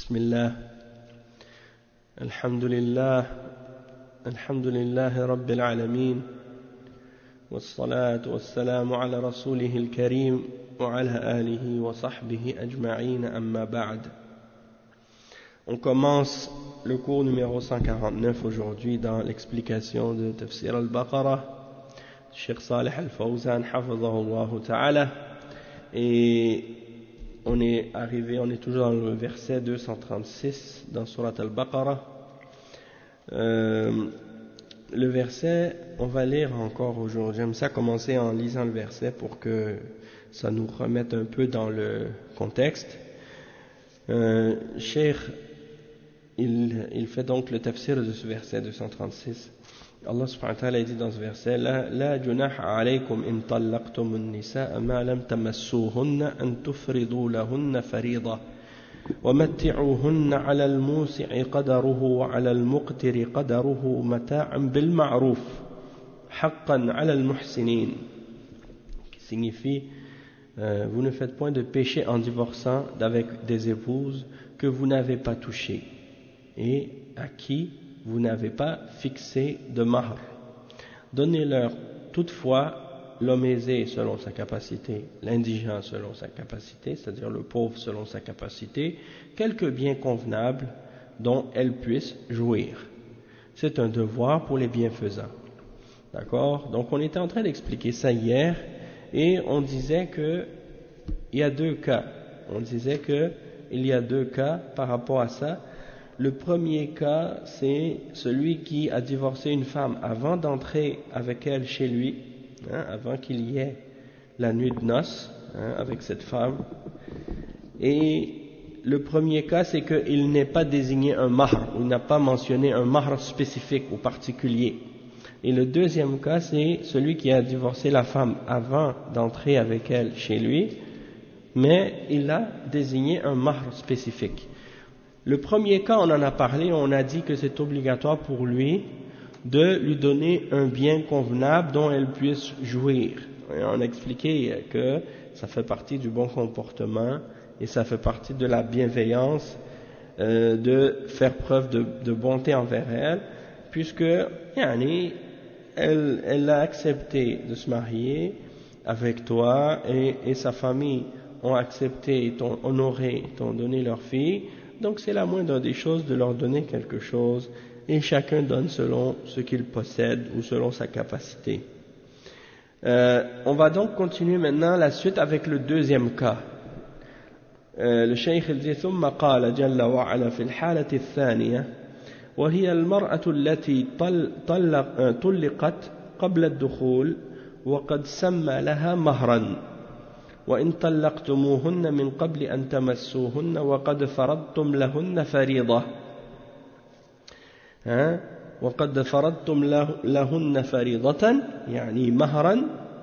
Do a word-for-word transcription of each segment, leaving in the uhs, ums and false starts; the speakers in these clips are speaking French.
بسم الله الحمد لله الحمد لله رب العالمين والصلاة والسلام على رسوله الكريم وعلى آله وصحبه أجمعين أما بعد. On commence le cours numéro cent quarante-neuf aujourd'hui dans l'explication de Tafsir al-Baqarah, Cheikh Salih al-Fawzan, hafidhahullah ta'ala, et on est arrivé, on est toujours dans le verset deux cent trente-six dans Surat al-Baqarah. Euh, le verset, on va lire encore aujourd'hui. J'aime ça commencer en lisant le verset pour que ça nous remette un peu dans le contexte. Euh, Cheikh, il, il fait donc le tafsir de ce verset deux cent trente-six. Allah subhanahu wa ta'ala dit dans ce verset: La, la junaha alaykum in tallaqtum an-nisaa ma lam tamassuhunna an tufridu lahunna farida wa matti'uhunna 'ala al-musi'i qadaruhu wa 'ala al-muqtiri qadaruhu mata'an bil ma'ruf haqqan 'ala al-muhsinin, qui signifie euh, vous ne faites point de péché en divorçant d'avec des épouses que vous n'avez pas touchées et à qui vous n'avez pas fixé de mahr. Donnez-leur toutefois l'homme aisé selon sa capacité, l'indigent selon sa capacité, c'est-à-dire le pauvre selon sa capacité, quelques biens convenables dont elles puissent jouir. C'est un devoir pour les bienfaisants. D'accord? Donc on était en train d'expliquer ça hier et on disait que il y a deux cas. On disait que il y a deux cas par rapport à ça. Le premier cas, c'est celui qui a divorcé une femme avant d'entrer avec elle chez lui, hein, avant qu'il y ait la nuit de noces, hein, avec cette femme. Et le premier cas, c'est qu'il n'ait pas désigné un mahr, il n'a pas mentionné un mahr spécifique ou particulier. Et le deuxième cas, c'est celui qui a divorcé la femme avant d'entrer avec elle chez lui, mais il a désigné un mahr spécifique. Le premier cas, on en a parlé, on a dit que c'est obligatoire pour lui de lui donner un bien convenable dont elle puisse jouir. Et on a expliqué que ça fait partie du bon comportement et ça fait partie de la bienveillance, euh, de faire preuve de, de bonté envers elle, puisque yani, elle, elle a accepté de se marier avec toi et, et sa famille ont accepté, t'ont honoré, t'ont donné leur fille. Donc c'est la moindre des choses de leur donner quelque chose et chacun donne selon ce qu'il possède ou selon sa capacité. Euh, on va donc continuer maintenant la suite avec le deuxième cas. Euh, le cheikh il dit ثم قال جل وعلا في الحالة الثانية وهي المرأة التي طلقت قبل الدخول وقد سمى لها مهرا وإن طلقتموهن من قبل أن تمسوهن وقد فرضتم لهن فريضة ها وقد فرضتم لهن فريضة يعني مهرا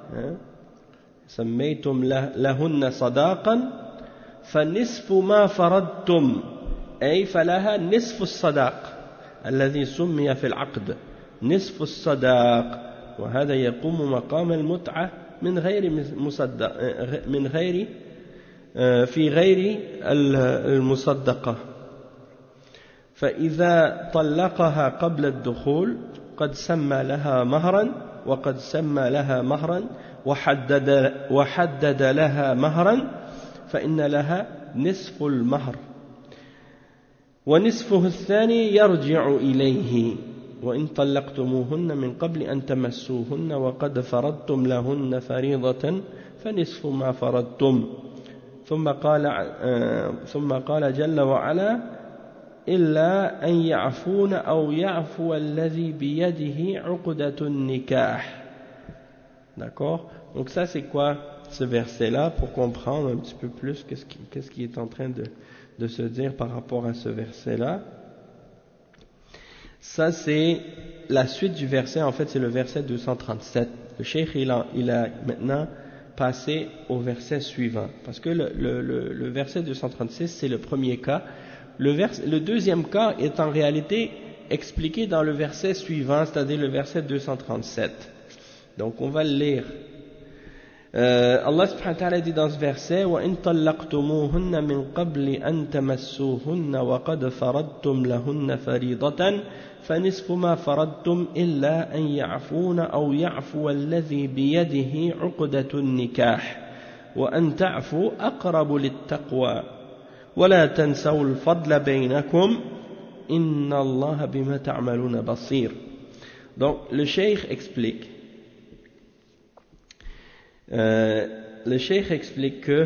سميتم لهن صداقا فنصف ما فرضتم أي فلها نصف الصداق الذي سمي في العقد نصف الصداق وهذا يقوم مقام المتعة من غير مصدق من غير في غير المصدقة. فإذا طلقها قبل الدخول قد سمى لها مهرا وقد سمى لها مهرا وحدد وحدد لها مهرا فإن لها نصف المهر ونصفه الثاني يرجع إليه وإن طلقتموهن من قبل أن تمسوهن وقد فرضتم لهن فريضة فنصف ما فرضتم. ثم قال آه ثم قال جل وعلا إلا أن يعفون أو يعفو الذي بيده عقدة النكاح. D'accord? Donc ça c'est quoi ce verset-là pour comprendre un petit peu plus qu'est-ce qui, qu'est-ce qui est en train de, de se dire par rapport à ce verset-là. Ça c'est la suite du verset, en fait c'est le verset deux cent trente-sept. Le cheikh il a, il a maintenant passé au verset suivant, parce que le, le, le, le verset deux cent trente-six c'est le premier cas. Le, vers, le deuxième cas est en réalité expliqué dans le verset suivant, c'est-à-dire le verset deux cent trente-sept. Donc on va le lire. Euh, Allah subhanahu wa ta'ala dit dans ce verset وَإِن طَلَّقْتُمُوهُنَّ مِن قَبْلِ أَن تَمَسُّوهُنَّ وَقَدْ فَرَضْتُمْ لَهُنَّ فَرِيضَةً فَنِصْفُ مَا فَرَضْتُمْ إِلَّا أَن يَعْفُونَ أَوْ يَعْفُوَ الَّذِي بِيَدِهِ عُقْدَةُ النِّكَاحِ وَأَن تَعْفُوا أَقْرَبُ لِلتَّقْوَى وَلَا تَنْسَوْا الْفَضْلَ بَيْنَكُمْ إِنَّ اللَّهَ بِمَا تَعْمَلُونَ بَصِيرٌ. Donc le cheikh explique Euh, le cheikh explique que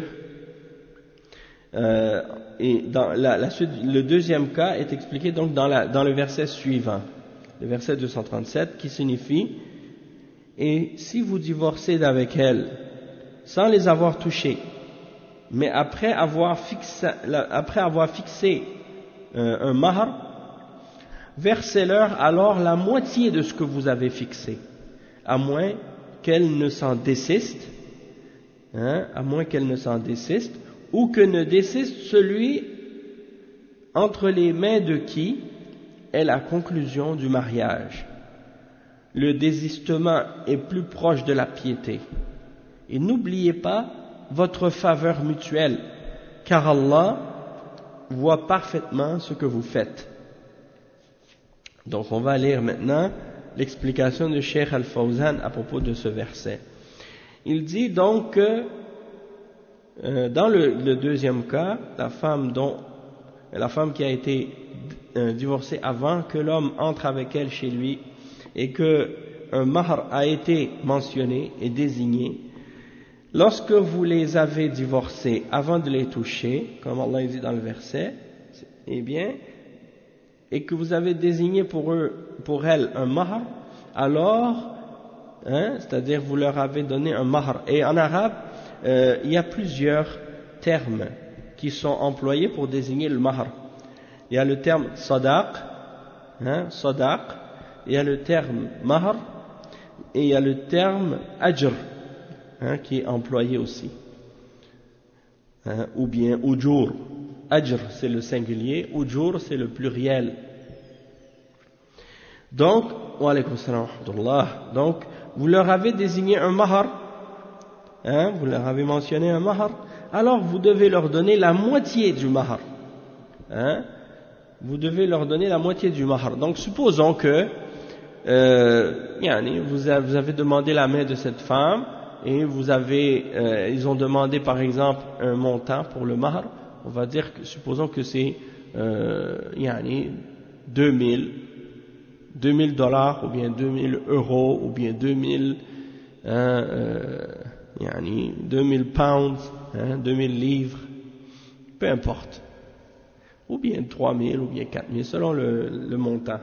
euh, et dans la, la suite, le deuxième cas est expliqué donc dans, la, dans le verset suivant, le verset deux cent trente-sept, qui signifie et si vous divorcez d'avec elles sans les avoir touchées, mais après avoir fixé, après avoir fixé euh, un mahr, versez-leur alors la moitié de ce que vous avez fixé, à moins qu'elles ne s'en désistent, hein, à moins qu'elles ne s'en désistent, ou que ne désiste celui entre les mains de qui est la conclusion du mariage. Le désistement est plus proche de la piété. Et n'oubliez pas votre faveur mutuelle, car Allah voit parfaitement ce que vous faites. Donc on va lire maintenant l'explication de Cheikh Al-Fawzan à propos de ce verset. Il dit donc que euh, dans le, le deuxième cas, la femme, dont, la femme qui a été euh, divorcée avant que l'homme entre avec elle chez lui et que un mahr a été mentionné et désigné, lorsque vous les avez divorcés avant de les toucher, comme Allah dit dans le verset, eh bien, et que vous avez désigné pour eux, pour elles un mahr, alors, hein, c'est-à-dire vous leur avez donné un mahr. Et en arabe, euh, il y a plusieurs termes qui sont employés pour désigner le mahr. Il y a le terme sadaq, hein, sadaq, il y a le terme mahr, et il y a le terme ajr, hein, qui est employé aussi, hein, ou bien ujur. Ajr c'est le singulier, ujur c'est le pluriel. Donc, wa alaykum salam wa rahmatullah. Donc, vous leur avez désigné un mahr, hein, vous leur avez mentionné un mahr, alors vous devez leur donner la moitié du mahr, hein, vous devez leur donner la moitié du mahr. Donc, supposons que euh, yani, vous avez demandé la main de cette femme et vous avez, euh, ils ont demandé par exemple un montant pour le mahr. On va dire que, supposons que c'est euh, yani, deux mille dollars ou bien deux mille euros ou bien deux mille hein, euh, yani, deux mille pounds, hein, deux mille livres, peu importe, ou bien trois mille ou bien quatre mille selon le, le montant.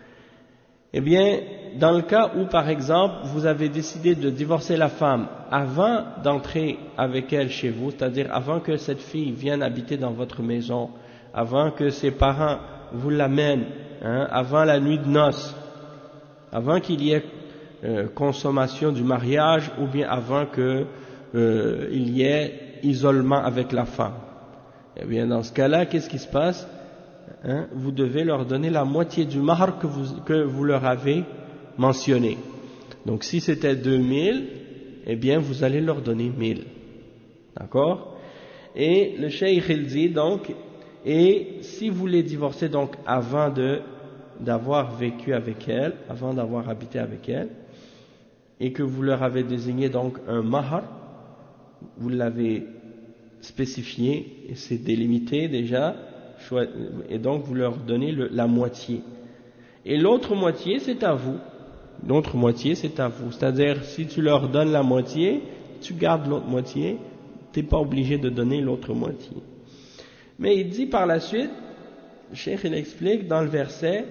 Eh bien, dans le cas où par exemple vous avez décidé de divorcer la femme avant d'entrer avec elle chez vous, c'est-à-dire avant que cette fille vienne habiter dans votre maison, avant que ses parents vous l'amènent, hein, avant la nuit de noces, avant qu'il y ait euh, consommation du mariage ou bien avant qu'il euh, y ait isolement avec la femme. Eh bien, dans ce cas-là, qu'est-ce qui se passe? Hein, vous devez leur donner la moitié du mahr que vous, que vous leur avez mentionné. Donc si c'était deux mille, eh bien vous allez leur donner mille. D'accord? Et le cheikh il dit donc, et si vous les divorcez donc avant de d'avoir vécu avec elle, avant d'avoir habité avec elle, et que vous leur avez désigné donc un mahr, vous l'avez spécifié, et c'est délimité déjà, et donc vous leur donnez le, la moitié. Et l'autre moitié, c'est à vous. L'autre moitié, c'est à vous. C'est-à-dire, si tu leur donnes la moitié, tu gardes l'autre moitié, tu n'es pas obligé de donner l'autre moitié. Mais il dit par la suite, le cheikh il explique dans le verset,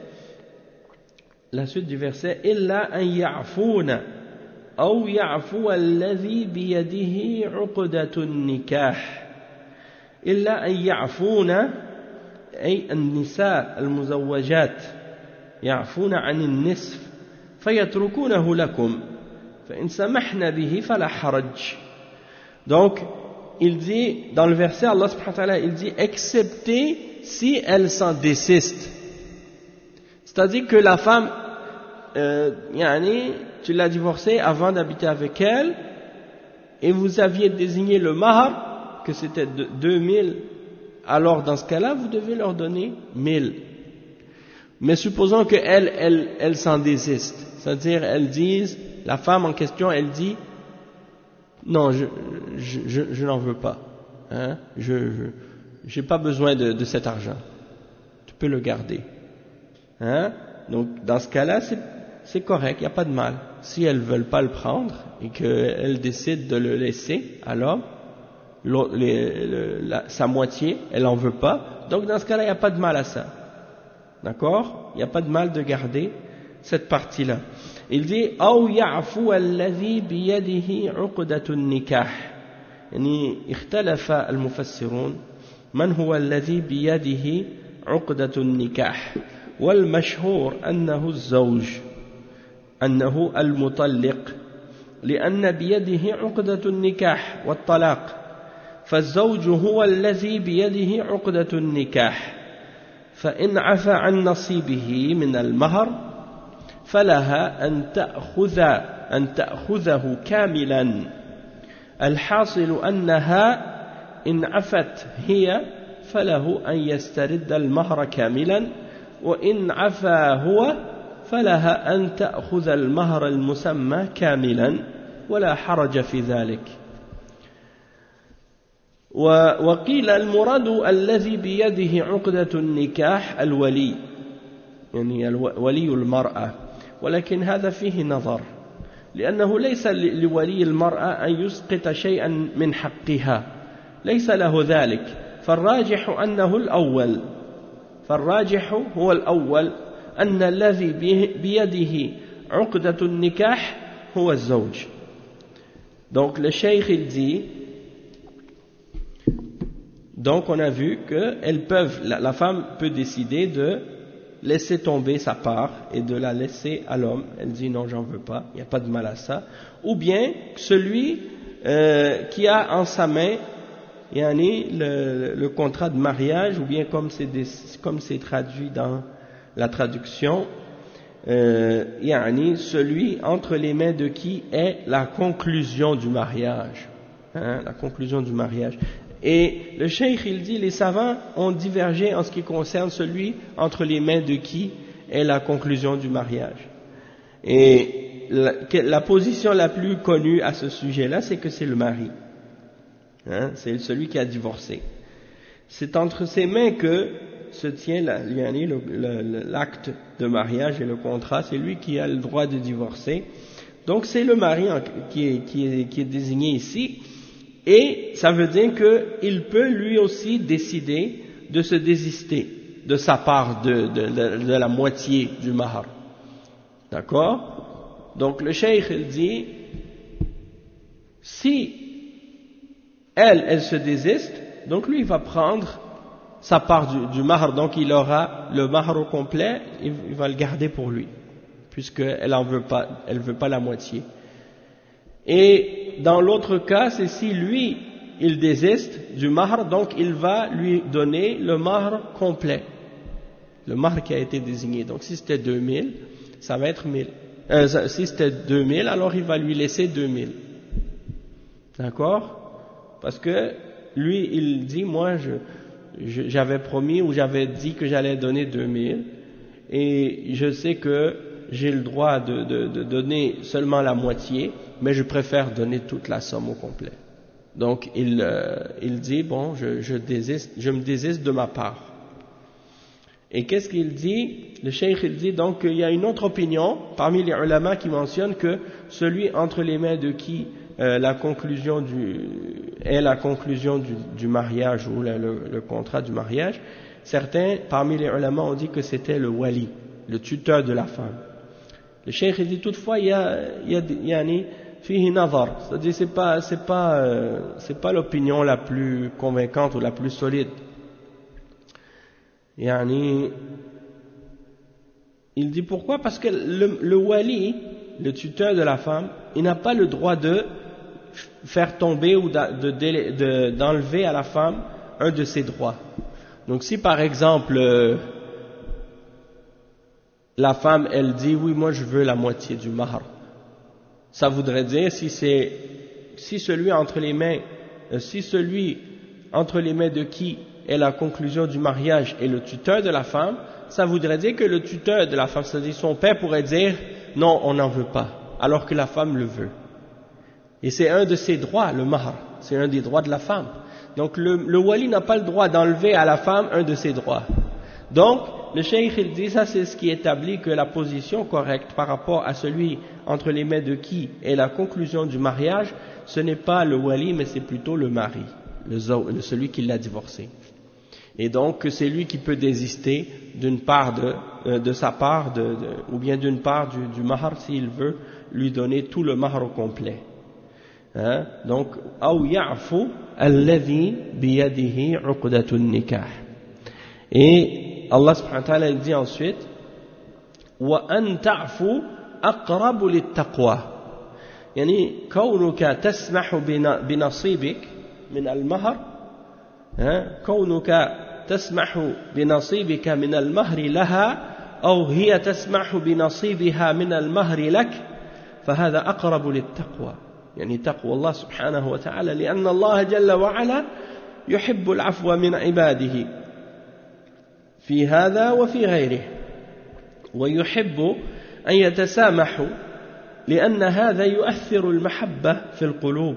la suite du verset, إِلَّا أَن يَعْفُونَ أَوْ يَعْفُوَ الَّذِي بِيَدِهِ عُقْدَةُ النِّكَاحِ إِلَّا أَن يَعْفُونَ أي النساء المزوجات يعفون عن النصف فيتركونه لكم فإن سمحنا به فلا حرج. Donc il dit dans le verset, Allah subhanahu wa ta'ala il dit excepté si elle s'en désiste, c'est-à-dire que la femme euh, yani, tu l'as divorcée avant d'habiter avec elle et vous aviez désigné le mahar, que c'était de deux mille, alors dans ce cas-là, vous devez leur donner mille. Mais supposons qu'elle, elle, elle s'en désiste, c'est-à-dire elles disent, la femme en question, elle dit, non, je, je, je, je n'en veux pas, hein, je, je, j'ai pas besoin de, de cet argent, tu peux le garder, hein. Donc dans ce cas-là, c'est, c'est correct, il n'y a pas de mal. Si elles veulent pas le prendre et qu'elles décident de le laisser, alors les, le, la, sa moitié, elle en veut pas. Donc dans ce cas-là, il n'y a pas de mal à ça. D'accord? Il n'y a pas de mal de garder cette partie-là. Il dit أو يعفو الذي بيده عقدة النكاح. يعني اختلف المفسرون من هو الذي بيده عقدة النكاح. والمشهور أنه الزوج أنه المطلق لأن بيده عقدة النكاح والطلاق فالزوج هو الذي بيده عقدة النكاح فإن عفى عن نصيبه من المهر فلها أن تأخذ أن تأخذه كاملا الحاصل أنها إن عفت هي فله أن يسترد المهر كاملا وإن عفا هو فلها أن تأخذ المهر المسمى كاملا ولا حرج في ذلك. وقيل المراد الذي بيده عقدة النكاح الولي يعني ولي المرأة ولكن هذا فيه نظر لأنه ليس لولي المرأة أن يسقط شيئا من حقها ليس له ذلك فالراجح أنه الأول فالراجح هو الأول أن الذي بيده عقدة النكاح هو الزوج. Donc le cheikh il dit, donc on a vu que elles peuvent, la, la femme peut décider de laisser tomber sa part et de la laisser à l'homme. Elle dit non, j'en veux pas, il n'y a pas de mal à ça. Ou bien celui euh, qui a en sa main yani, le, le contrat de mariage, ou bien comme c'est, des, comme c'est traduit dans la traduction, euh, yani, celui entre les mains de qui est la conclusion du mariage, hein, la conclusion du mariage. Et le cheikh il dit les savants ont divergé en ce qui concerne celui entre les mains de qui est la conclusion du mariage. Et la, la position la plus connue à ce sujet-là, c'est que c'est le mari, hein, c'est celui qui a divorcé. C'est entre ses mains que se tient la, l'acte de mariage et le contrat, c'est lui qui a le droit de divorcer. Donc c'est le mari qui est, qui est, qui est désigné ici, et ça veut dire qu'il peut lui aussi décider de se désister de sa part de, de, de, de la moitié du mahar. D'accord? Donc le cheikh il dit, si elle, elle se désiste, donc lui il va prendre sa part du, du mahar, donc il aura le mahar au complet, il, il va le garder pour lui, puisqu'elle en veut pas, elle veut pas la moitié. Et dans l'autre cas, c'est si lui, il désiste du mahar, donc il va lui donner le mahar complet, le mahar qui a été désigné. Donc si c'était deux mille, ça va être mille. Euh, si c'était deux mille, alors il va lui laisser deux mille. D'accord? Parce que lui, il dit, moi, je, je, j'avais promis ou j'avais dit que j'allais donner deux mille, et je sais que j'ai le droit de, de, de donner seulement la moitié, mais je préfère donner toute la somme au complet. Donc il, euh, il dit, bon, je, je, désiste, je me désiste de ma part. Et qu'est-ce qu'il dit? Le cheikh il dit donc qu'il y a une autre opinion parmi les ulama qui mentionne que celui entre les mains de qui euh, la conclusion du, est la conclusion du, du mariage ou le, le, le contrat du mariage, certains parmi les ulama ont dit que c'était le wali, le tuteur de la femme. Le cheikh il dit toutefois il y a, il y a, il y a ni, fihi nazar, c'est-à-dire c'est pas, c'est pas, euh, c'est pas l'opinion la plus convaincante ou la plus solide. Yani, il dit pourquoi? Parce que le, le wali, le tuteur de la femme, il n'a pas le droit de faire tomber ou de, de, de, d'enlever à la femme un de ses droits. Donc si par exemple euh, la femme elle dit oui moi je veux la moitié du mahar, ça voudrait dire si c'est si celui entre les mains, euh, si celui entre les mains de qui est la conclusion du mariage est le tuteur de la femme, ça voudrait dire que le tuteur de la femme, c'est-à-dire son père, pourrait dire non, on n'en veut pas, alors que la femme le veut. Et c'est un de ses droits, le mahr, c'est un des droits de la femme. Donc le, le wali n'a pas le droit d'enlever à la femme un de ses droits. Donc le cheikh il dit, ça c'est ce qui établit que la position correcte par rapport à celui entre les mains de qui est la conclusion du mariage, ce n'est pas le wali mais c'est plutôt le mari, le zaw, celui qui l'a divorcé. Et donc c'est lui qui peut désister d'une part de, euh, de sa part de, de, ou bien d'une part du, du mahr s'il veut lui donner tout le mahr au complet. Hein? Donc أو يعفو الذي بيده عقدة النكاح. Et Allah subhanahu wa ta'ala dit ensuite وأن تعفو أقرب للتقوى. يعني كونك تسمح بنصيبك من المهر كونك تسمح بنصيبك من المهر لها أو هي تسمح بنصيبها من المهر لك فهذا أقرب للتقوى. يعني تقوى الله سبحانه وتعالى لأن الله جل وعلا يحب العفو من عباده في هذا وفي غيره ويحب أن يتسامحوا لأن هذا يؤثر المحبة في القلوب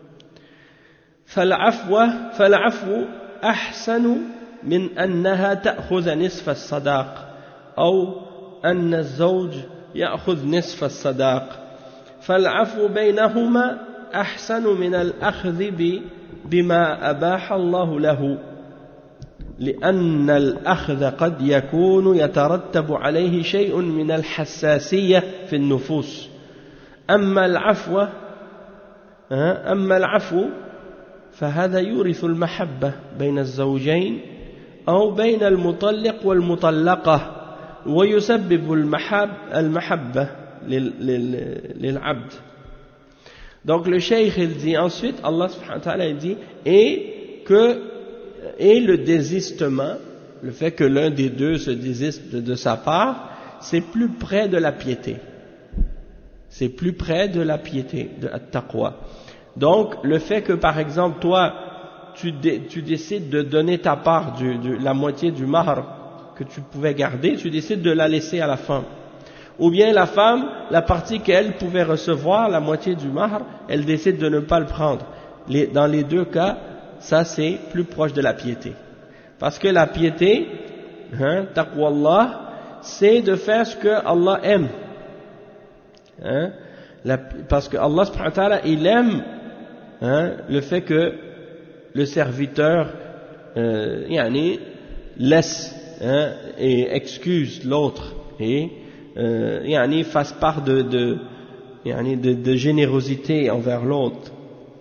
فالعفو فالعفو أحسن من أنها تأخذ نصف الصداق أو أن الزوج يأخذ نصف الصداق فالعفو بينهما أحسن من الأخذ بما أباح الله له لأن الأخذ قد يكون يترتب عليه شيء من الحساسية في النفوس أما العفو أما العفو فهذا يورث المحبة بين الزوجين أو بين المطلق والمطلقة ويسبب المحب المحبة للعبد. Donc le cheikh il dit ensuite, Allah subhanahu wa ta'ala il dit et que et le désistement, le fait que l'un des deux se désiste de, de sa part, c'est plus près de la piété. C'est plus près de la piété, de at-taqwa. Donc le fait que par exemple toi tu, dé, tu décides de donner ta part, du, du, la moitié du mahr que tu pouvais garder, tu décides de la laisser à la femme. Ou bien la femme, la partie qu'elle pouvait recevoir, la moitié du mahr, elle décide de ne pas le prendre. Les, dans les deux cas, ça c'est plus proche de la piété. Parce que la piété, hein, taqwallah, c'est de faire ce que Allah aime. Hein, la, parce que Allah subhanahu wa ta'ala, il aime hein, le fait que le serviteur euh, yani, laisse hein, et excuse l'autre et euh, yani, fasse part de, de, yani, de, de générosité envers l'autre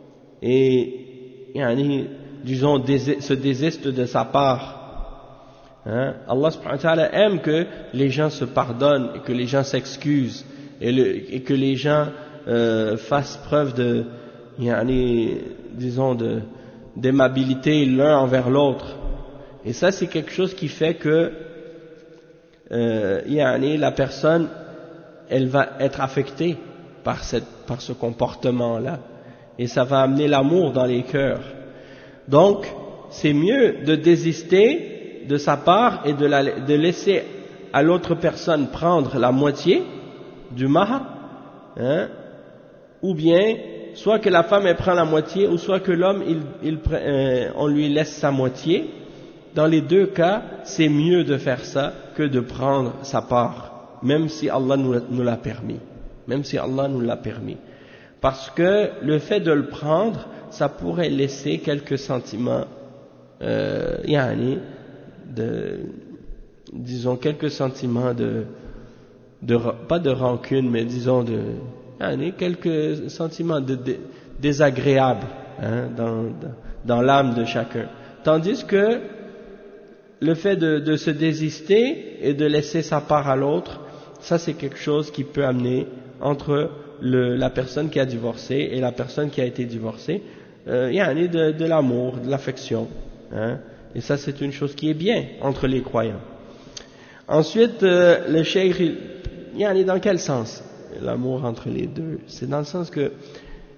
et yani, disons désiste, se désiste de sa part. Hein. Allah subhanahu wa ta'ala aime que les gens se pardonnent et que les gens s'excusent et, le, et que les gens euh, fassent preuve de yani, disons de d'aimabilité l'un envers l'autre. Et ça c'est quelque chose qui fait que euh, yani, la personne elle va être affectée par, cette, par ce comportement là et ça va amener l'amour dans les cœurs. Donc c'est mieux de désister de sa part et de, la, de laisser à l'autre personne prendre la moitié du mahr hein, ou bien soit que la femme elle prend la moitié ou soit que l'homme il, il, euh, on lui laisse sa moitié. Dans les deux cas c'est mieux de faire ça que de prendre sa part, même si Allah nous, nous l'a permis, même si Allah nous l'a permis, parce que le fait de le prendre ça pourrait laisser quelques sentiments euh, yani, de, disons quelques sentiments de, de pas de rancune mais disons de yani, quelques sentiments de, de, désagréables hein, dans, dans, dans l'âme de chacun, tandis que le fait de, de se désister et de laisser sa part à l'autre, ça c'est quelque chose qui peut amener entre le, la personne qui a divorcé et la personne qui a été divorcée euh, yani de, de l'amour, de l'affection hein, et ça c'est une chose qui est bien entre les croyants. Ensuite euh, le cheikh yani dans quel sens l'amour entre les deux? C'est dans le sens que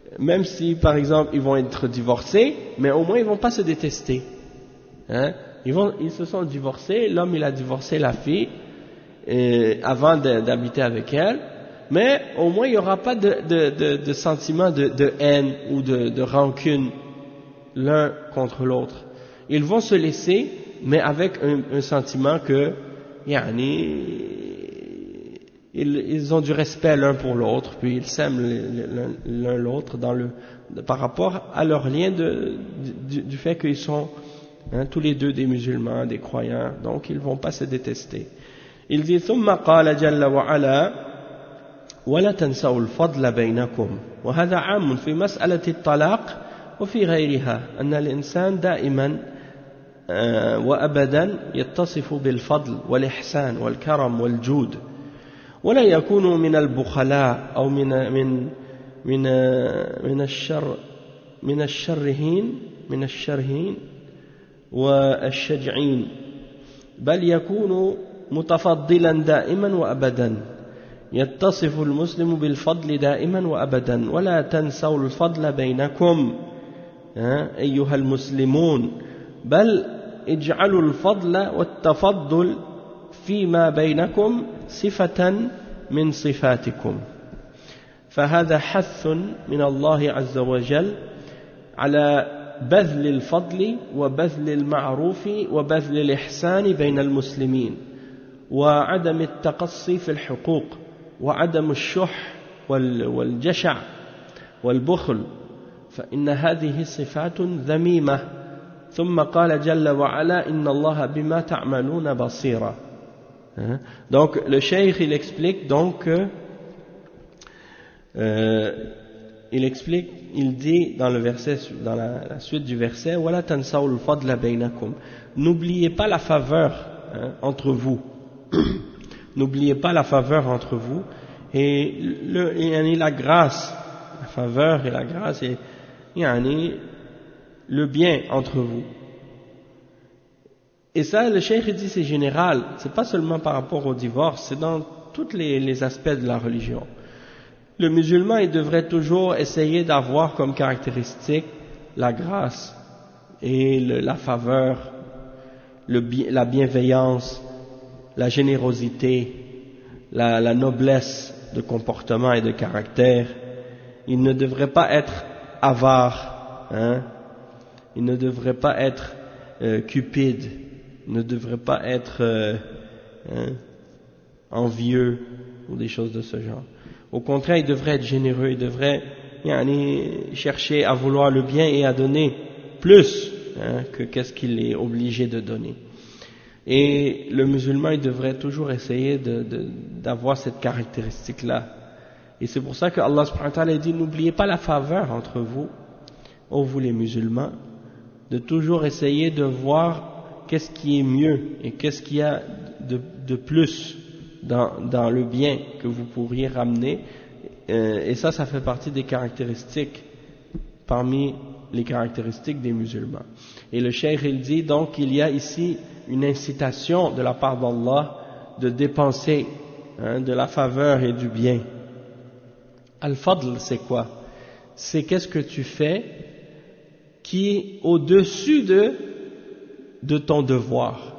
même si par exemple ils vont être divorcés, mais au moins ils vont pas se détester. Hein? Ils, vont, ils se sont divorcés, l'homme il a divorcé la fille euh, avant de, d'habiter avec elle, mais au moins il n'y aura pas de, de, de, de sentiment de, de haine ou de, de rancune l'un contre l'autre. Ils vont se laisser, mais avec un, un sentiment que yani, ils, ils ont du respect l'un pour l'autre, puis ils s'aiment l'un l'autre dans le, par rapport à leur lien de, du, du fait qu'ils sont hein, tous les deux des musulmans, des croyants, donc ils ne vont pas se détester. Il dit ثم قال جل وعلا ولا تنسوا الفضل بينكم وهذا عام في مسألة الطلاق وفي غيرها أن الإنسان دائما وأبدا يتصف بالفضل والإحسان والكرم والجود ولا يكون من البخلاء أو من من من من الشر من الشرهين من الشرهين والشجعين بل يكون متفضلا دائما وأبدا يتصف المسلم بالفضل دائما وأبدا ولا تنسوا الفضل بينكم أيها المسلمون بل اجعلوا الفضل والتفضل فيما بينكم صفة من صفاتكم فهذا حث من الله عز وجل على بذل الفضل وبذل المعروف وبذل الإحسان بين المسلمين وعدم التقصي في الحقوق وعدم الشح والجشع والبخل فإن هذه صفات ذميمة ثم قال جل وعلا إن الله بما تعملون بصيرا. Donc le cheikh il explique donc euh, il explique il dit dans le verset dans la, la suite du verset wala tansaw al-fadla bainakum, n'oubliez pas la faveur hein, entre vous n'oubliez pas la faveur entre vous et le et la grâce, la faveur et la grâce et yani, le bien entre vous. Et ça, le cheikh dit c'est général, c'est pas seulement par rapport au divorce, c'est dans tous les, les aspects de la religion. Le musulman, il devrait toujours essayer d'avoir comme caractéristique la grâce et le, la faveur, le, la bienveillance, la générosité, la, la noblesse de comportement et de caractère. Il ne devrait pas être avare, hein? Il ne devrait pas être euh, cupide, il ne devrait pas être euh, hein, envieux ou des choses de ce genre. Au contraire, il devrait être généreux, il devrait yani, chercher à vouloir le bien et à donner plus hein, que qu'est-ce qu'il est obligé de donner. Et le musulman, il devrait toujours essayer de, de, d'avoir cette caractéristique-là. Et c'est pour ça que Allah subhanahu wa ta'ala dit n'oubliez pas la faveur entre vous, ô vous les musulmans, de toujours essayer de voir qu'est-ce qui est mieux et qu'est-ce qu'il y a de, de plus dans, dans le bien que vous pourriez ramener. Euh, et ça, ça fait partie des caractéristiques, parmi les caractéristiques des musulmans. Et le cheikh il dit donc qu'il y a ici une incitation de la part d'Allah de dépenser hein, de la faveur et du bien. Al-Fadl, c'est quoi? C'est qu'est-ce que tu fais qui est au-dessus de, de ton devoir.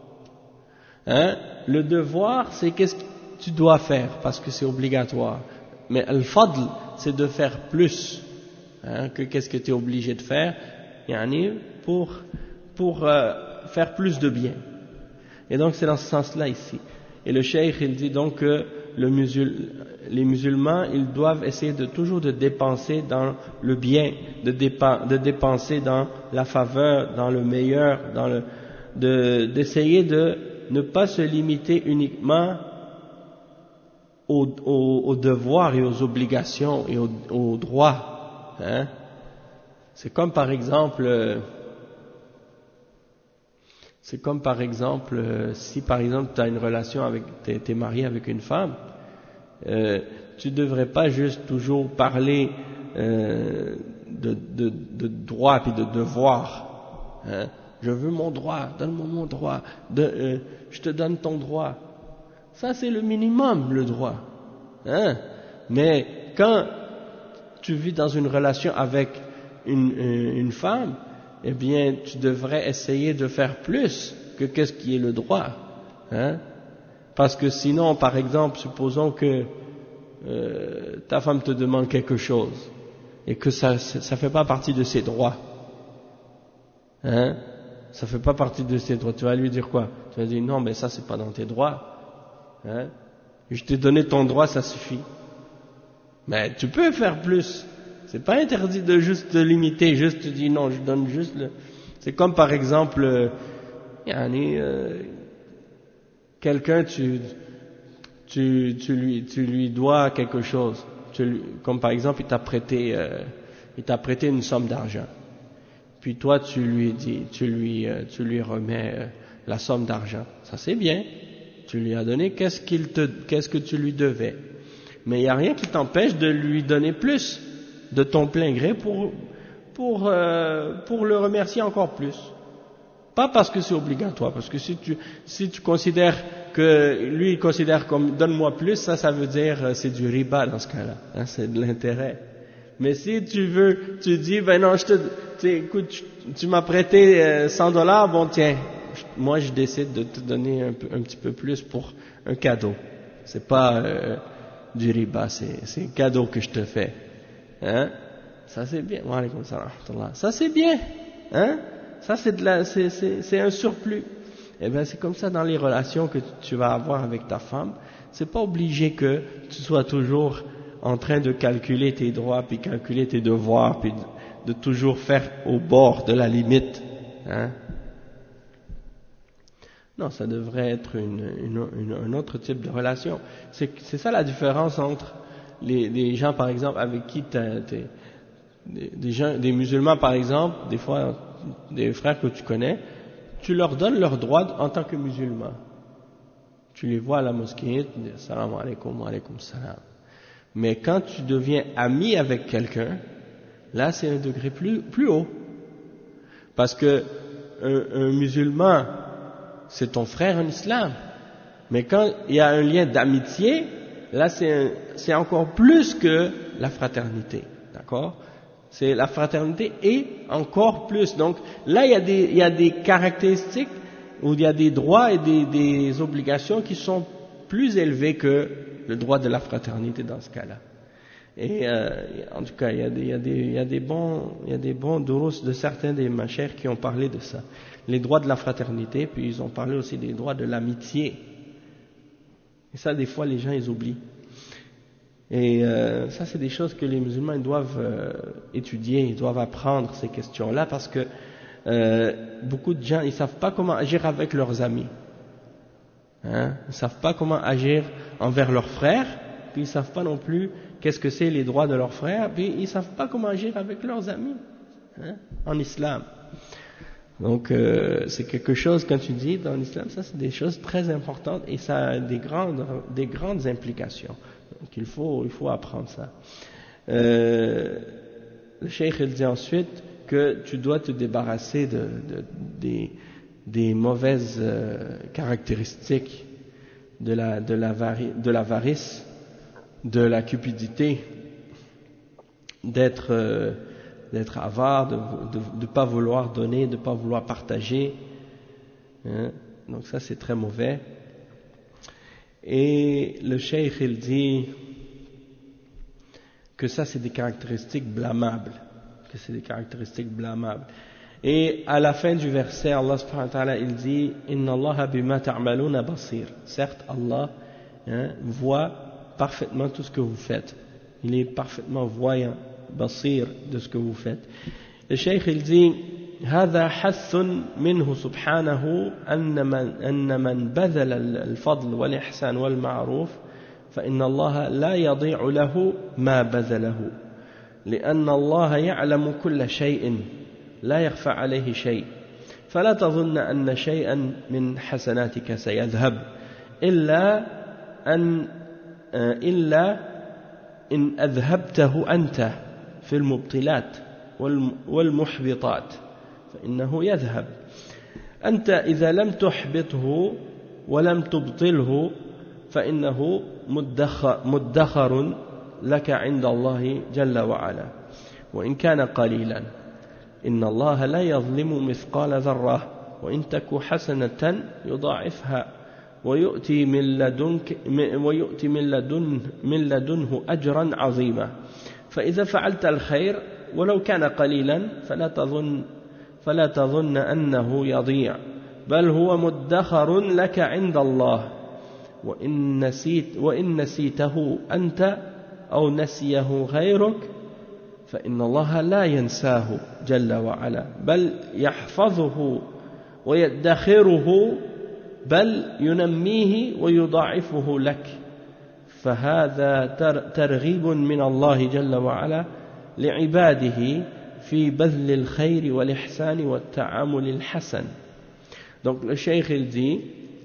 Hein? Le devoir, c'est qu'est-ce que tu dois faire, parce que c'est obligatoire. Mais Al-Fadl, c'est de faire plus hein, que qu'est-ce que tu es obligé de faire, yani pour, pour euh, faire plus de bien. Et donc c'est dans ce sens-là ici. Et le cheikh, il dit donc que le musul, les musulmans, ils doivent essayer de toujours de dépenser dans le bien, de, dépa, de dépenser dans la faveur, dans le meilleur, dans le, de, d'essayer de ne pas se limiter uniquement aux, aux, aux devoirs et aux obligations et aux, aux droits. Hein. C'est comme par exemple, c'est comme par exemple, si par exemple tu as une relation avec, t'es, t'es marié avec une femme, euh, tu ne devrais pas juste toujours parler euh, de, de, de droit et de devoir. Hein. Je veux mon droit, donne-moi mon droit, de, euh, je te donne ton droit. Ça c'est le minimum, le droit. Hein. Mais quand tu vis dans une relation avec une, une femme, eh bien, tu devrais essayer de faire plus que qu'est-ce qui est le droit. Hein? Parce que sinon, par exemple, supposons que euh, ta femme te demande quelque chose et que ça ça fait pas partie de ses droits. Hein? Ça fait pas partie de ses droits. Tu vas lui dire quoi? Tu vas dire non, mais ça c'est pas dans tes droits. Hein? Je t'ai donné ton droit, ça suffit. Mais tu peux faire plus. C'est pas interdit de juste te limiter, juste te dire non, je donne juste le... C'est comme par exemple, euh, yani, euh, quelqu'un, tu, tu, tu, lui, tu lui dois quelque chose. Tu lui, comme par exemple, il t'a prêté, euh, il t'a prêté une somme d'argent. Puis toi, tu lui dis, tu lui, euh, tu lui remets euh, la somme d'argent. Ça c'est bien. Tu lui as donné qu'est-ce qu'il te, qu'est-ce que tu lui devais. Mais il n'y a rien qui t'empêche de lui donner plus de ton plein gré pour, pour, euh, pour le remercier encore plus. Pas parce que c'est obligatoire, parce que si tu, si tu considères que lui il considère comme donne-moi plus, ça, ça veut dire euh, c'est du riba dans ce cas-là, hein, c'est de l'intérêt. Mais si tu veux, tu dis ben non, je te, tu, écoute, tu, tu m'as prêté euh, cent dollars, bon tiens, je, moi je décide de te donner un, peu, un petit peu plus pour un cadeau. C'est pas euh, du riba, c'est, c'est un cadeau que je te fais. Hein? Ça c'est bien. Wa alaykoum salam. Ça c'est bien. Hein? Ça c'est de la, c'est, c'est, c'est un surplus. Et bien c'est comme ça dans les relations que tu vas avoir avec ta femme. C'est pas obligé que tu sois toujours en train de calculer tes droits, puis calculer tes devoirs, puis de, de toujours faire au bord de la limite. Hein? Non, ça devrait être une, une, une, un autre type de relation. C'est, c'est ça la différence entre les, les gens, par exemple, avec qui t'as, t'es, des, des, gens, des musulmans, par exemple, des fois, des frères que tu connais, tu leur donnes leurs droits en tant que musulmans. Tu les vois à la mosquée, tu dis « Salam alaikum, wa alaikum salam ». Mais quand tu deviens ami avec quelqu'un, là c'est un degré plus, plus haut. Parce que un, un musulman, c'est ton frère en islam. Mais quand il y a un lien d'amitié, là c'est, un, c'est encore plus que la fraternité. D'accord? C'est la fraternité et encore plus. Donc là il y a des, il y a des caractéristiques où il y a des droits et des, des obligations qui sont plus élevés que le droit de la fraternité dans ce cas-là. Et euh, en tout cas, il y a des, il y a des, il y a des bons, il y a des bons durus de certains des machers qui ont parlé de ça. Les droits de la fraternité, puis ils ont parlé aussi des droits de l'amitié. Et ça, des fois, les gens, ils oublient. Et euh, ça, c'est des choses que les musulmans ils doivent euh, étudier, ils doivent apprendre ces questions-là, parce que euh, beaucoup de gens, ils savent pas comment agir avec leurs amis. Hein? Ils savent pas comment agir envers leurs frères, puis ils savent pas non plus qu'est-ce que c'est les droits de leurs frères, puis ils savent pas comment agir avec leurs amis, hein, en islam. Donc euh, c'est quelque chose, quand tu dis dans l'islam, ça c'est des choses très importantes et ça a des grandes, des grandes implications. Donc il faut, il faut apprendre ça. Euh, le cheikh il dit ensuite que tu dois te débarrasser de, de, des, des mauvaises euh, caractéristiques de la, de la vari, de l'avarice, de la cupidité, d'être, euh, d'être avare, de ne pas vouloir donner, de ne pas vouloir partager. Hein? Donc ça c'est très mauvais. Et le cheikh il dit que ça c'est des caractéristiques blâmables, que c'est des caractéristiques blâmables. Et à la fin du verset, Allah subhanahu wa ta'ala il dit Inna Allah bima ta'maluna basir. Certes, Allah hein, voit parfaitement tout ce que vous faites. Il est parfaitement voyant, basir de ce que vous faites. Le cheikh il dit هذا حث منه سبحانه أن من أن من بذل الفضل والإحسان والمعروف فإن الله لا يضيع له ما بذله لأن الله يعلم كل شيء لا يخفى عليه شيء فلا تظن أن شيئا من حسناتك سيذهب إلا أن إلا إن أذهبته أنت في المبطلات والمحبطات فإنه يذهب أنت إذا لم تحبطه ولم تبطله فإنه مدخر, مدخر لك عند الله جل وعلا وإن كان قليلا إن الله لا يظلم مثقال ذرة وإن تك حسنة يضاعفها ويؤتي من لدنك ويؤتي من لدن من لدنه أجرا عظيما فإذا فعلت الخير ولو كان قليلا فلا تظن فلا تظن أنه يضيع بل هو مدخر لك عند الله وإن نسيت وإن نسيته أنت أو نسيه غيرك فإن الله لا ينساه جل وعلا بل يحفظه ويدخره بل ينميه ويضاعفه لك فهذا ترغيب من الله جل وعلا لعباده في بذل الخير والإحسان والتعامل الحسن. Donc le cheikh il dit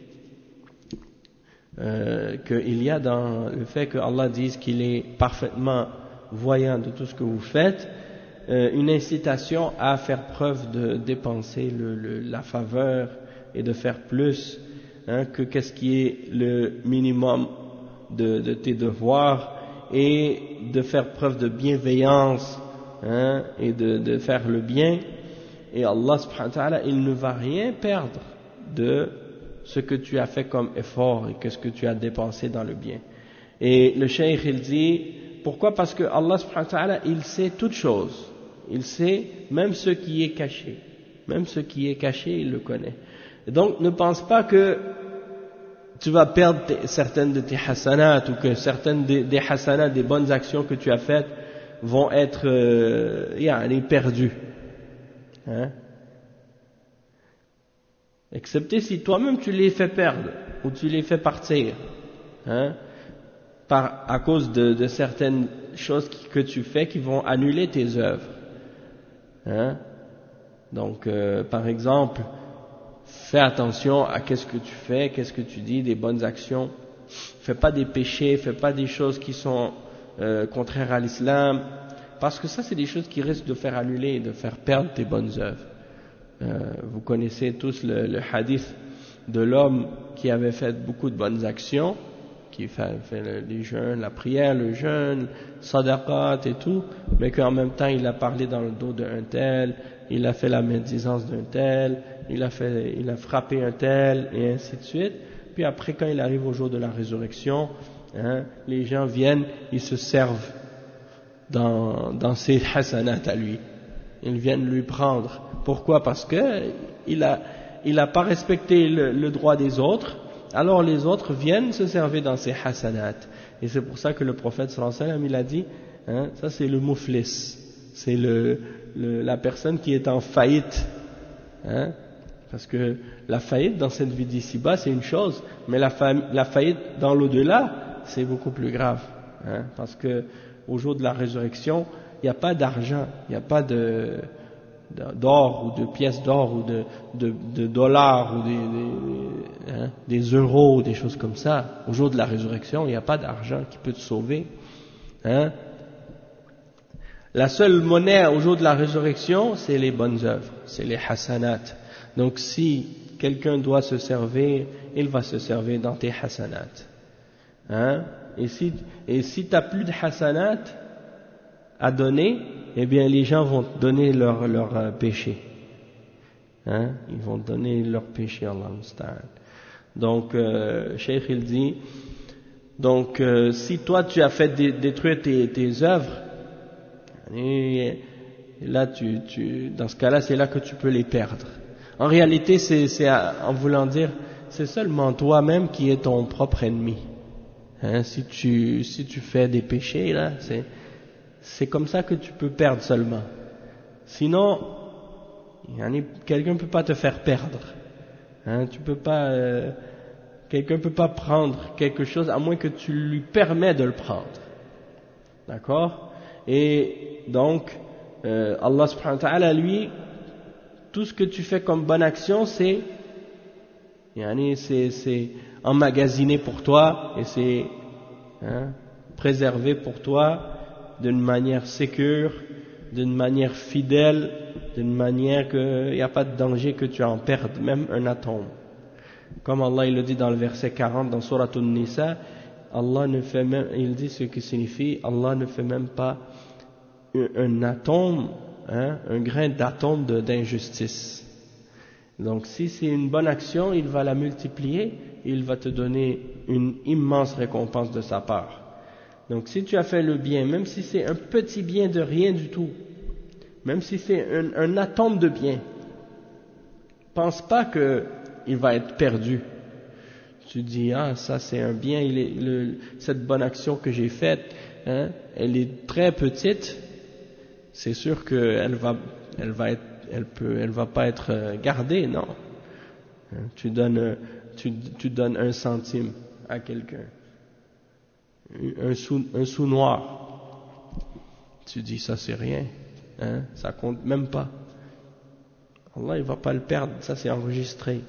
euh, qu'il y a dans le fait que Allah dise qu'il est parfaitement voyant de tout ce que vous faites euh, une incitation à faire preuve de dépenser le, le, la faveur et de faire plus hein, que qu'est-ce qui est le minimum de, de tes devoirs et de faire preuve de bienveillance hein, et de, de faire le bien. Et Allah subhanahu wa ta'ala il ne va rien perdre de ce que tu as fait comme effort et que ce que tu as dépensé dans le bien. Et le cheikh il dit pourquoi? Parce que Allah subhanahu wa ta'ala il sait toutes choses, il sait même ce qui est caché, même ce qui est caché il le connaît. Et donc ne pense pas que tu vas perdre tes, certaines de tes hasanats ou que certaines des, des hasanats, des bonnes actions que tu as faites vont être euh, yani, perdues. Hein? Excepté si toi-même tu les fais perdre ou tu les fais partir hein? Par, à cause de, de certaines choses qui, que tu fais qui vont annuler tes œuvres hein? Donc euh, par exemple fais attention à qu'est-ce que tu fais, qu'est-ce que tu dis, des bonnes actions, fais pas des péchés, fais pas des choses qui sont euh, contraires à l'islam, parce que ça c'est des choses qui risquent de faire annuler et de faire perdre tes bonnes œuvres. Euh, vous connaissez tous le, le hadith de l'homme qui avait fait beaucoup de bonnes actions, qui fait, fait le, les jeûnes, la prière, le jeûne, sadaqat et tout, mais qu'en même temps il a parlé dans le dos d'un tel, il a fait la médisance d'un tel, il a fait, il a frappé un tel et ainsi de suite. Puis après quand il arrive au jour de la résurrection, hein, les gens viennent, ils se servent dans, dans ses hasanat à lui. Ils viennent lui prendre. Pourquoi? Parce que il a, il a pas respecté le, le droit des autres. Alors les autres viennent se servir dans ses hasanat. Et c'est pour ça que le prophète sallallahu alayhi wa sallam il a dit, hein, ça c'est le muflis, c'est le, le, la personne qui est en faillite. Hein, parce que la faillite dans cette vie d'ici-bas c'est une chose, mais la, fa la faillite dans l'au-delà c'est beaucoup plus grave. Hein, parce que au jour de la résurrection, il n'y a pas d'argent, il n'y a pas de d'or ou de pièces d'or ou de, de, de dollars ou des, des, hein, des euros ou des choses comme ça. Au jour de la résurrection, il n'y a pas d'argent qui peut te sauver. Hein. La seule monnaie au jour de la résurrection, c'est les bonnes œuvres, c'est les hasanat. Donc si quelqu'un doit se servir, il va se servir dans tes hasanat. Hein. Et si, et si tu n'as plus de hasanat à donner, eh bien les gens vont te donner leur, leur euh, péché. Hein? Ils vont te donner leur péché, Allah musta'an. Donc, euh, Cheikh il dit, donc euh, si toi tu as fait dé détruire tes, tes œuvres, et, et là tu, tu, dans ce cas-là c'est là que tu peux les perdre. En réalité c'est en voulant dire, c'est seulement toi-même qui es ton propre ennemi. Hein? Si tu, si tu fais des péchés là, c'est c'est comme ça que tu peux perdre seulement. Sinon, quelqu'un ne peut pas te faire perdre. Hein, tu peux pas, euh, quelqu'un ne peut pas prendre quelque chose à moins que tu lui permets de le prendre. D'accord? Et donc, euh, Allah subhanahu wa ta'ala, lui, tout ce que tu fais comme bonne action, c'est c'est emmagasiné pour toi et c'est hein, préservé pour toi d'une manière sécure, d'une manière fidèle, d'une manière qu'il n'y a pas de danger que tu en perdes, même un atome. Comme Allah il le dit dans le verset quarante dans Sourate An-Nisa, Allah ne fait même, il dit ce qui signifie, Allah ne fait même pas un, un atome, hein, un grain d'atome de, d'injustice. Donc si c'est une bonne action, il va la multiplier, il va te donner une immense récompense de sa part. Donc si tu as fait le bien, même si c'est un petit bien de rien du tout, même si c'est un, un atome de bien, pense pas que il va être perdu. Tu dis, ah, ça c'est un bien, il est, le, cette bonne action que j'ai faite, hein, elle est très petite, c'est sûr qu'elle va, elle va être, elle peut, elle va pas être gardée, non. Hein, tu donnes, tu, tu donnes un centime à quelqu'un, un sou, un sou noir, tu dis, ça c'est rien, hein, ça compte même pas. Allah, il va pas le perdre, ça c'est enregistré.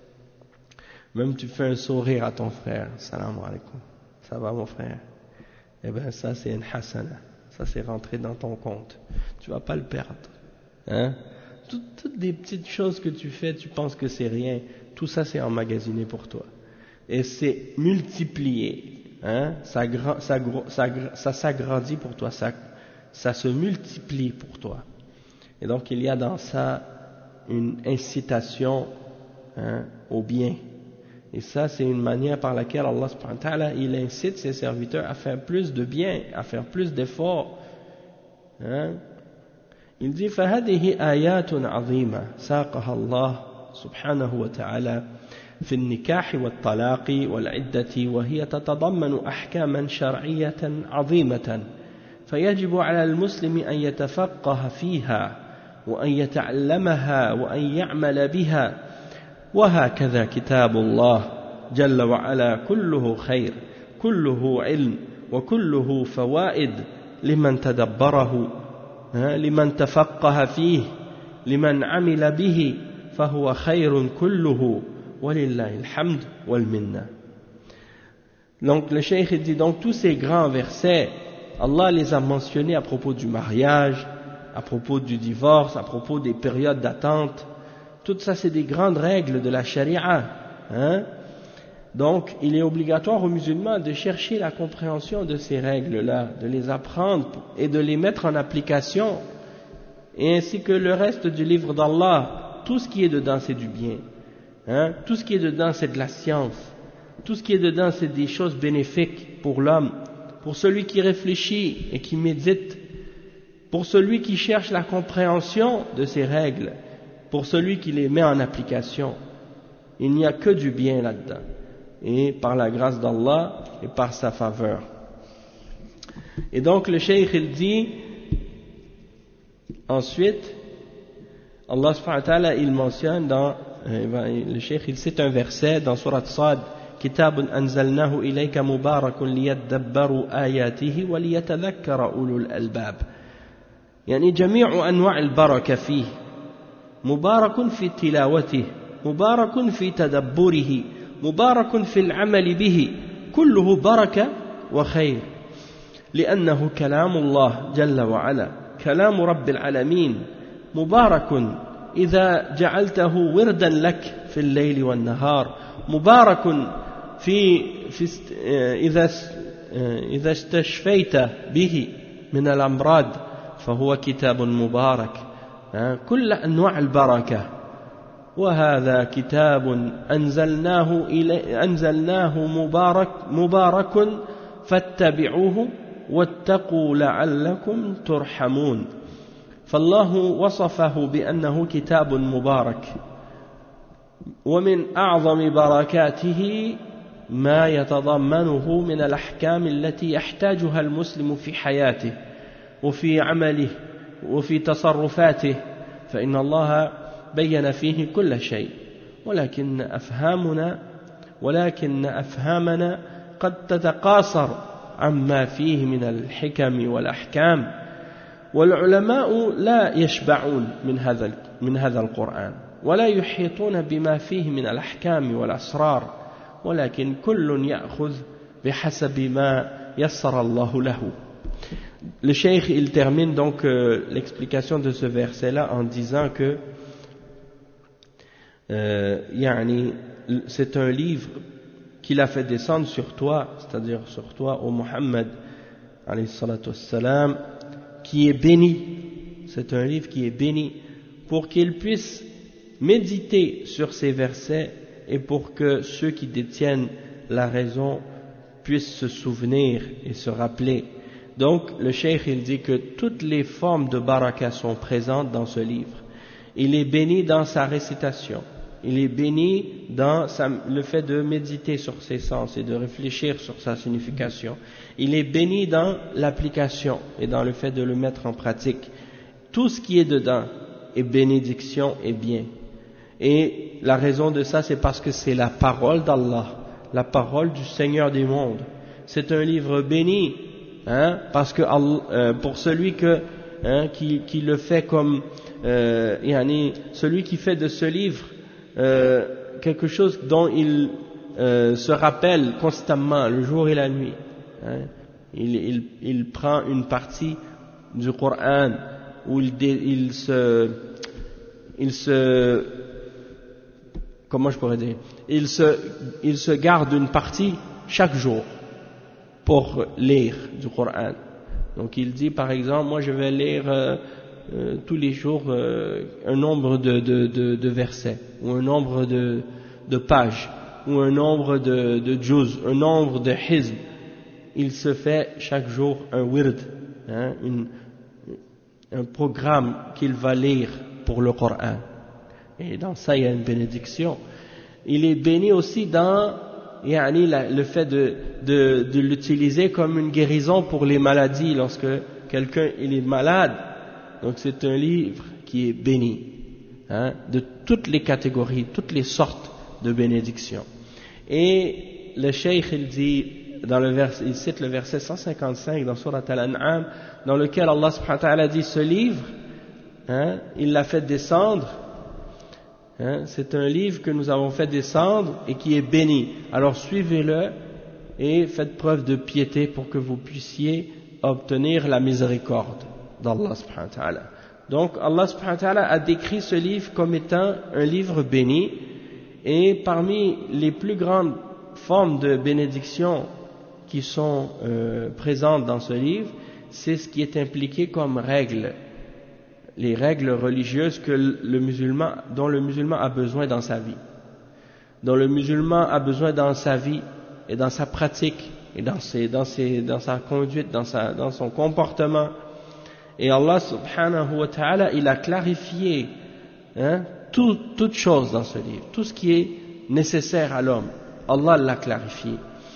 Même tu fais un sourire à ton frère, salam alaikum, ça va mon frère, eh bien ça c'est une hasana, ça c'est rentré dans ton compte, tu vas pas le perdre, hein. Toutes, toutes des petites choses que tu fais, tu penses que c'est rien, tout ça c'est emmagasiné pour toi, et c'est multiplié, hein, ça, ça, ça, ça s'agrandit pour toi, ça, ça se multiplie pour toi, et donc il y a dans ça une incitation, hein, au bien. Et ça, c'est une manière par laquelle Allah subhanahu wa ta'ala, il incite ses serviteurs à faire plus de bien, à faire plus d'efforts. Hein? Il dit, فَهَذِهِ آيَاتٌ عَظِيمَةٌ ساقها الله سبحانه وتعالى في النكاح والطلاق والعدة وهي تتضمن أحكاما شرعية عظيمة فيجب على المسلم أن يتفقه فيها وأن يتعلمها وأن يعمل بها وهكذا كتاب الله جل وعلا كله خير كله علم وكله فوائد لمن تدبره لمن تفقه فيه لمن عمل به فهو خير كله ولله الحمد والمنة. Donc le cheikh dit, donc tous ces grands versets, Allah les a mentionnés à propos du mariage, à propos du divorce, à propos des périodes d'attente. Tout ça, c'est des grandes règles de la charia. Hein? Donc, il est obligatoire aux musulmans de chercher la compréhension de ces règles-là, de les apprendre et de les mettre en application. Et ainsi que le reste du livre d'Allah, tout ce qui est dedans, c'est du bien. Hein? Tout ce qui est dedans, c'est de la science. Tout ce qui est dedans, c'est des choses bénéfiques pour l'homme, pour celui qui réfléchit et qui médite, pour celui qui cherche la compréhension de ces règles, pour celui qui les met en application. Il n'y a que du bien là-dedans, et par la grâce d'Allah et par sa faveur. Et donc le cheikh il dit ensuite, Allah subhanahu wa ta'ala il mentionne dans le cheikh il cite un verset dans Surat Sad, Kitabun anzalnahu ilayka mubarakun liyadabbaru ayatihi wa liyatadhakkara ulul albab. يعني جميع أنواع البركة فيه مبارك في تلاوته مبارك في تدبره مبارك في العمل به كله بركة وخير لأنه كلام الله جل وعلا كلام رب العالمين مبارك إذا جعلته وردا لك في الليل والنهار مبارك في, في إذا إذا استشفيت به من الأمراض فهو كتاب مبارك كل أنواع البركة وهذا كتاب أنزلناه إلي أنزلناه مبارك مبارك فاتبعوه واتقوا لعلكم ترحمون. فالله وصفه بأنه كتاب مبارك ومن أعظم بركاته ما يتضمنه من الأحكام التي يحتاجها المسلم في حياته وفي عمله وفي تصرفاته فإن الله بين فيه كل شيء ولكن أفهامنا ولكن أفهامنا قد تتقاصر عما فيه من الحكم والأحكام والعلماء لا يشبعون من هذا من هذا القرآن ولا يحيطون بما فيه من الأحكام والأسرار ولكن كل يأخذ بحسب ما يسر الله له. Le cheikh il termine donc euh, l'explication de ce verset là en disant que euh, yani, c'est un livre qu'il a fait descendre sur toi, c'est-à-dire sur toi, ô Muhammad, alayhi salatu wassalam, qui est béni. C'est un livre qui est béni pour qu'il puisse méditer sur ces versets et pour que ceux qui détiennent la raison puissent se souvenir et se rappeler. Donc, le cheikh, il dit que toutes les formes de baraka sont présentes dans ce livre. Il est béni dans sa récitation. Il est béni dans sa, le fait de méditer sur ses sens et de réfléchir sur sa signification. Il est béni dans l'application et dans le fait de le mettre en pratique. Tout ce qui est dedans est bénédiction et bien. Et la raison de ça, c'est parce que c'est la parole d'Allah, la parole du Seigneur des mondes. C'est un livre béni, hein, parce que euh, pour celui que, hein, qui, qui le fait comme, euh, yani, celui qui fait de ce livre euh, quelque chose dont il euh, se rappelle constamment, le jour et la nuit. Hein. Il, il, il prend une partie du Coran où il, il se, il se, comment je pourrais dire, il se, il se garde une partie chaque jour pour lire du Coran. Donc il dit par exemple, moi je vais lire euh, euh, tous les jours euh, un nombre de, de, de, de versets, ou un nombre de, de pages, ou un nombre de, de juz, un nombre de hizb. Il se fait chaque jour un wird, hein, une, un programme qu'il va lire pour le Coran. Et dans ça, il y a une bénédiction. Il est béni aussi dans yani, la, le fait de, de, de l'utiliser comme une guérison pour les maladies lorsque quelqu'un il est malade. Donc c'est un livre qui est béni, hein, de toutes les catégories, toutes les sortes de bénédictions. Et le cheikh il dit, dans le vers, il cite le verset cent cinquante-cinq dans Surat Al-An'am, dans lequel Allah subhanahu wa ta'ala dit ce livre, hein, il l'a fait descendre. Hein, c'est un livre que nous avons fait descendre et qui est béni. Alors suivez-le et faites preuve de piété pour que vous puissiez obtenir la miséricorde d'Allah subhanahu wa ta'ala. Donc Allah subhanahu wa ta'ala a décrit ce livre comme étant un livre béni, et parmi les plus grandes formes de bénédiction qui sont euh, présentes dans ce livre, c'est ce qui est impliqué comme règle, les règles religieuses que le musulman, dont le musulman a besoin dans sa vie, dont le musulman a besoin dans sa vie et dans sa pratique et dans, ses, dans, ses, dans sa conduite, dans, sa, dans son comportement. Et Allah subhanahu wa ta'ala, il a clarifié hein, tout, toute chose dans ce livre, tout ce qui est nécessaire à l'homme, Allah l'a clarifié.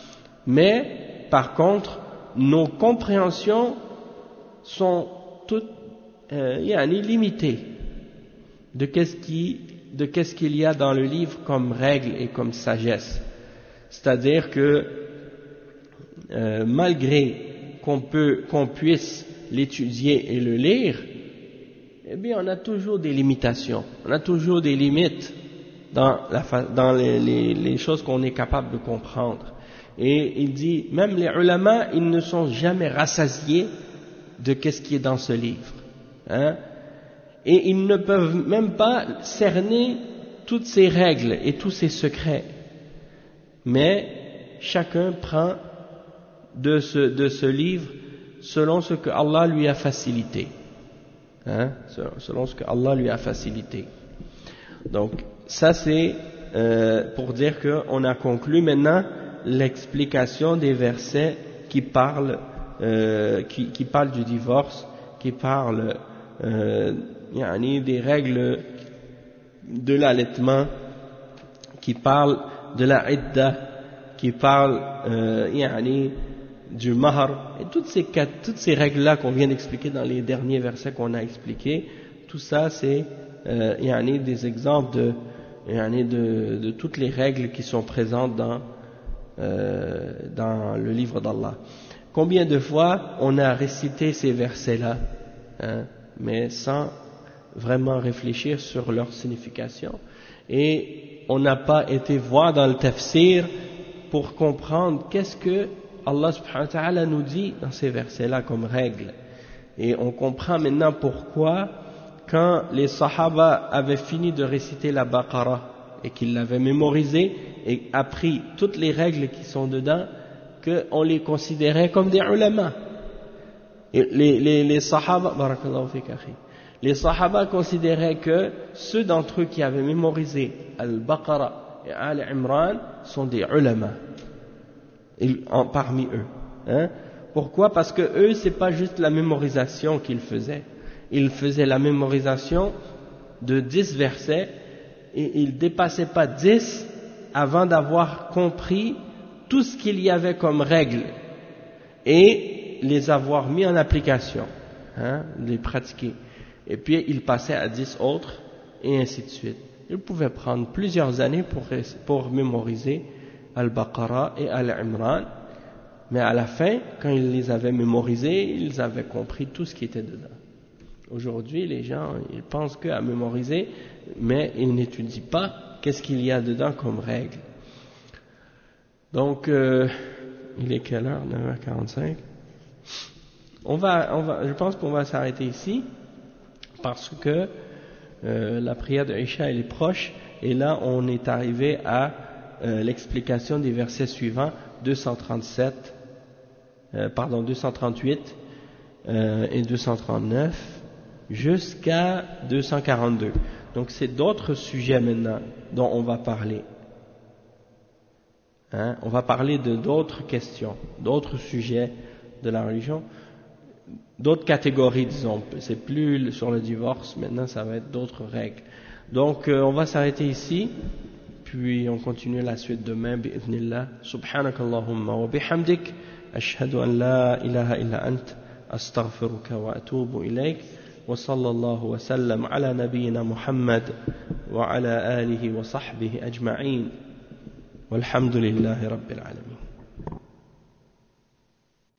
Mais par contre, nos compréhensions sont toutes euh, yani, limitées de qu'est-ce qui, de qu'est-ce qu'il y a dans le livre comme règle et comme sagesse. C'est-à-dire que euh, malgré qu'on peut, qu'on puisse l'étudier et le lire, eh bien on a toujours des limitations, on a toujours des limites dans, la, dans les, les, les choses qu'on est capable de comprendre. Et il dit, même les ulama, ils ne sont jamais rassasiés de qu'est-ce qui est dans ce livre. Hein? Et ils ne peuvent même pas cerner toutes ces règles et tous ces secrets. Mais chacun prend de ce, de ce livre selon ce que Allah lui a facilité. Hein? Selon ce que Allah lui a facilité. Donc, ça c'est euh, pour dire qu'on a conclu maintenant l'explication des versets qui parlent, euh, qui, qui parlent du divorce, qui parlent euh, yani des règles de l'allaitement, qui parlent de la idda, qui parlent euh, yani du mahar, et toutes ces, toutes ces règles-là qu'on vient d'expliquer dans les derniers versets qu'on a expliqués, tout ça c'est euh, yani des exemples de, yani de, de toutes les règles qui sont présentes dans Euh, dans le livre d'Allah. Combien de fois on a récité ces versets-là, hein, mais sans vraiment réfléchir sur leur signification, et on n'a pas été voir dans le tafsir pour comprendre qu'est-ce que Allah subhanahu wa ta'ala nous dit dans ces versets-là comme règle. Et on comprend maintenant pourquoi quand les Sahaba avaient fini de réciter la Baqarah et qu'il l'avait mémorisé et appris toutes les règles qui sont dedans, qu'on les considérait comme des ulama. Et les, les, les sahaba, barakallahu fik akhi, les sahaba considéraient que ceux d'entre eux qui avaient mémorisé Al-Baqarah et Al-Imran sont des ulama, en, parmi eux. Hein? Pourquoi? Parce que eux, c'est pas juste la mémorisation qu'ils faisaient. Ils faisaient la mémorisation de dix versets et ils dépassaient pas dix avant d'avoir compris tout ce qu'il y avait comme règles et les avoir mis en application, hein, les pratiquer. Et puis ils passaient à dix autres et ainsi de suite. Ils pouvaient prendre plusieurs années pour, pour mémoriser Al-Baqarah et Al-Imran, mais à la fin, quand ils les avaient mémorisés, ils avaient compris tout ce qui était dedans. Aujourd'hui, les gens, ils pensent qu'à mémoriser, mais ils n'étudient pas qu'est-ce qu'il y a dedans comme règle. Donc, euh, il est quelle heure? neuf heures quarante-cinq. On va, on va, je pense qu'on va s'arrêter ici, parce que euh, la prière de Isha, elle est proche, et là, on est arrivé à euh, l'explication des versets suivants, deux cent trente-sept, euh, pardon, deux cent trente-huit euh, et deux cent trente-neuf, jusqu'à deux cent quarante-deux. Donc c'est d'autres sujets maintenant dont on va parler. Hein? On va parler de d'autres questions, d'autres sujets de la religion, d'autres catégories, disons. C'est plus sur le divorce, maintenant ça va être d'autres règles. Donc euh, on va s'arrêter ici, puis on continue la suite demain, bi'idhnillah. Subhanakallahumma wa bihamdik, ashhadu an la ilaha illa ant, astaghfiruka wa atubu ilayk. وصلى الله وسلم على نبينا محمد وعلى آله وصحبه أجمعين والحمد لله رب العالمين.